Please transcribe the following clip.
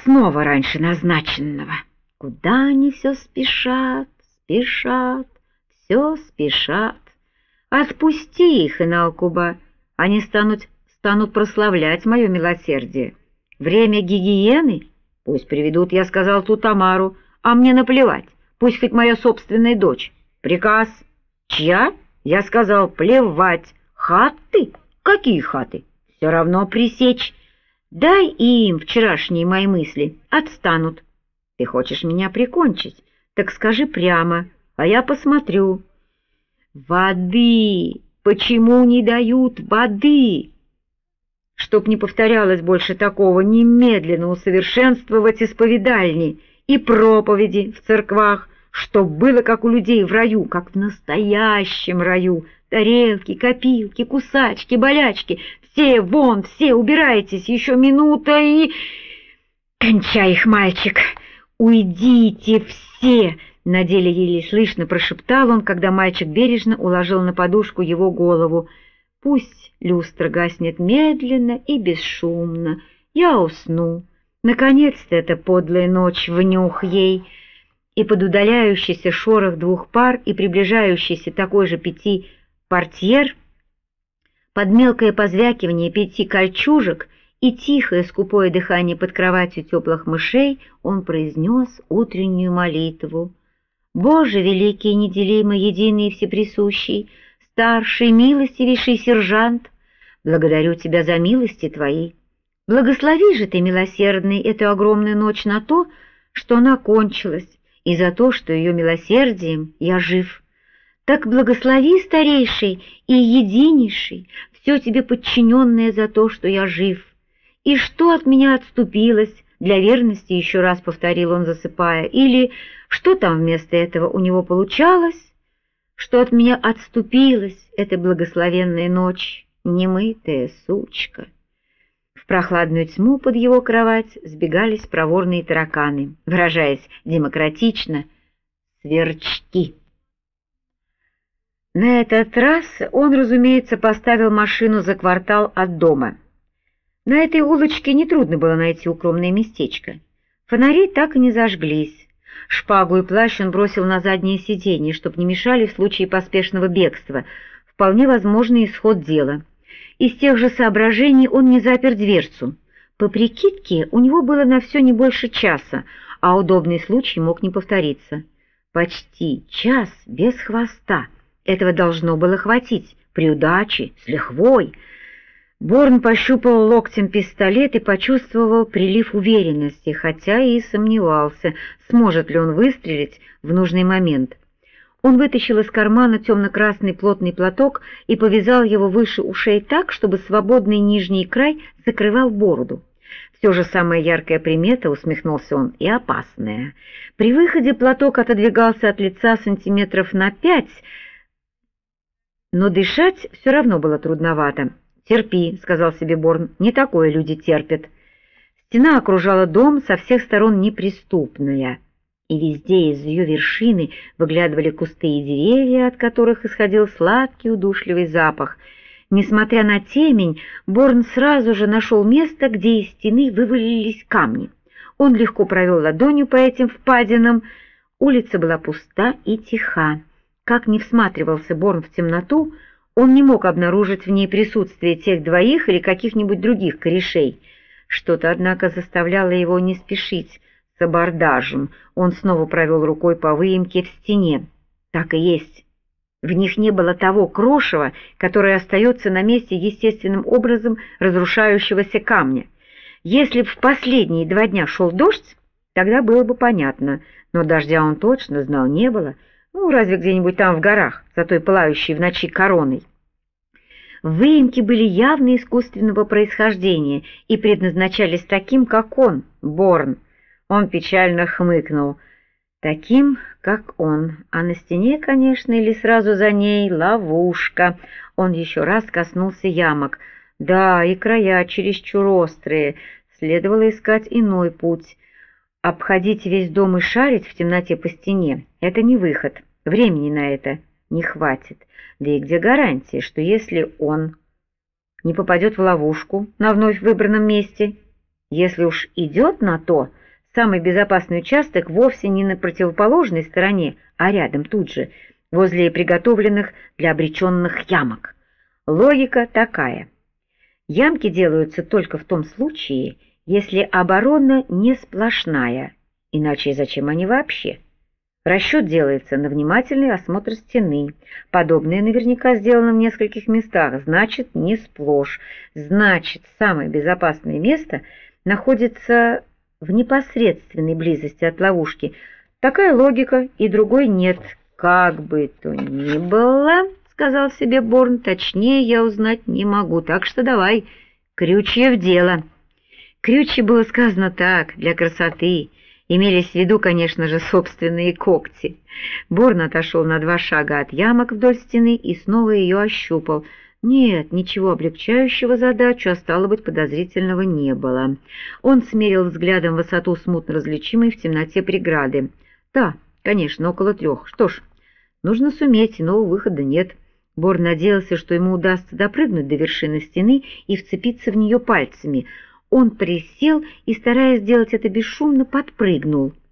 снова раньше назначенного. Куда они все спешат, спешат, все спешат. Отпусти их, Инаукуба, они станут прославлять мое милосердие. Время гигиены? Пусть приведут, я сказал, ту Тамару, а мне наплевать, пусть хоть моя собственная дочь. Приказ. Чья? Я сказал, плевать. Хаты? Какие хаты? Все равно пресечь. Дай им вчерашние мои мысли, отстанут. Ты хочешь меня прикончить? Так скажи прямо, а я посмотрю. Воды! Почему не дают воды? Чтоб не повторялось больше такого, немедленно усовершенствовать исповедальни и проповеди в церквах, чтоб было как у людей в раю, как в настоящем раю. Тарелки, копилки, кусачки, болячки. Все вон, все убирайтесь, еще минута и... Кончай их, мальчик, уйдите все! На деле еле слышно прошептал он, когда мальчик бережно уложил на подушку его голову. Пусть люстра гаснет медленно и бесшумно. Я усну. Наконец-то эта подлая ночь внюх ей. И под удаляющийся шорох двух пар и приближающийся такой же 5 портьер, под мелкое позвякивание 5 кольчужек и тихое скупое дыхание под кроватью теплых мышей он произнес утреннюю молитву. «Боже, великий, неделимый, единый и всеприсущий, старший, милостивейший сержант, благодарю Тебя за милости Твои. Благослови же Ты, милосердный, эту огромную ночь на то, что она кончилась, и за то, что ее милосердием я жив. Так благослови, старейший и единейший, все Тебе подчиненное за то, что я жив. И что от меня отступилось, для верности еще раз повторил он, засыпая, или что там вместо этого у него получалось, что от меня отступилась эта благословенная ночь, немытая сучка». В прохладную тьму под его кровать сбегались проворные тараканы, выражаясь демократично, сверчки. На этот раз он, разумеется, поставил машину за квартал от дома. На этой улочке нетрудно было найти укромное местечко. Фонари так и не зажглись. Шпагу и плащ он бросил на заднее сиденье, чтобы не мешали в случае поспешного бегства. Вполне возможный исход дела. Из тех же соображений он не запер дверцу. По прикидке у него было на все не больше часа, а удобный случай мог не повториться. Почти час без хвоста. Этого должно было хватить. При удаче, с лихвой. Борн пощупал локтем пистолет и почувствовал прилив уверенности, хотя и сомневался, сможет ли он выстрелить в нужный момент. Он вытащил из кармана темно-красный плотный платок и повязал его выше ушей так, чтобы свободный нижний край закрывал бороду. Все же самая яркая примета, усмехнулся он, и опасная. При выходе платок отодвигался от лица сантиметров на 5, но дышать все равно было трудновато. «Терпи», — сказал себе Борн, — «не такое люди терпят». Стена окружала дом, со всех сторон неприступная, и везде из ее вершины выглядывали кусты и деревья, от которых исходил сладкий удушливый запах. Несмотря на темень, Борн сразу же нашел место, где из стены вывалились камни. Он легко провел ладонью по этим впадинам. Улица была пуста и тиха. Как ни всматривался Борн в темноту, он не мог обнаружить в ней присутствие тех двоих или каких-нибудь других корешей. Что-то, однако, заставляло его не спешить с абордажем. Он снова провел рукой по выемке в стене. Так и есть. В них не было того крошева, которое остается на месте естественным образом разрушающегося камня. Если б в последние 2 дня шел дождь, тогда было бы понятно, но дождя он точно знал не было. Ну, разве где-нибудь там в горах, за той пылающей в ночи короной. Выемки были явно искусственного происхождения и предназначались таким, как он, Борн. Он печально хмыкнул. Таким, как он. А на стене, конечно, или сразу за ней ловушка. Он еще раз коснулся ямок. Да, и края чересчур острые. Следовало искать иной путь. Обходить весь дом и шарить в темноте по стене — это не выход. Времени на это не хватит. Да и где гарантия, что если он не попадет в ловушку на вновь выбранном месте, Если уж идет на то, самый безопасный участок вовсе не на противоположной стороне, а рядом тут же, возле приготовленных для обреченных ямок. Логика такая. Ямки делаются только в том случае, если оборона не сплошная, иначе зачем они вообще? Расчет делается на внимательный осмотр стены. Подобное наверняка сделано в нескольких местах, значит, не сплошь. Значит, самое безопасное место находится в непосредственной близости от ловушки. Такая логика, и другой нет. «Как бы то ни было, — сказал себе Борн, — точнее я узнать не могу, так что давай, крючья в дело». Крючья было сказано так, для красоты. Имелись в виду, конечно же, собственные когти. Борн отошел на 2 шага от ямок вдоль стены и снова ее ощупал. Нет, ничего облегчающего задачу, а стало быть, подозрительного не было. Он смерил взглядом высоту смутно различимой в темноте преграды. Да, конечно, около 3. Что ж, нужно суметь, иного выхода нет. Борн надеялся, что ему удастся допрыгнуть до вершины стены и вцепиться в нее пальцами. Он присел и, стараясь сделать это бесшумно, подпрыгнул.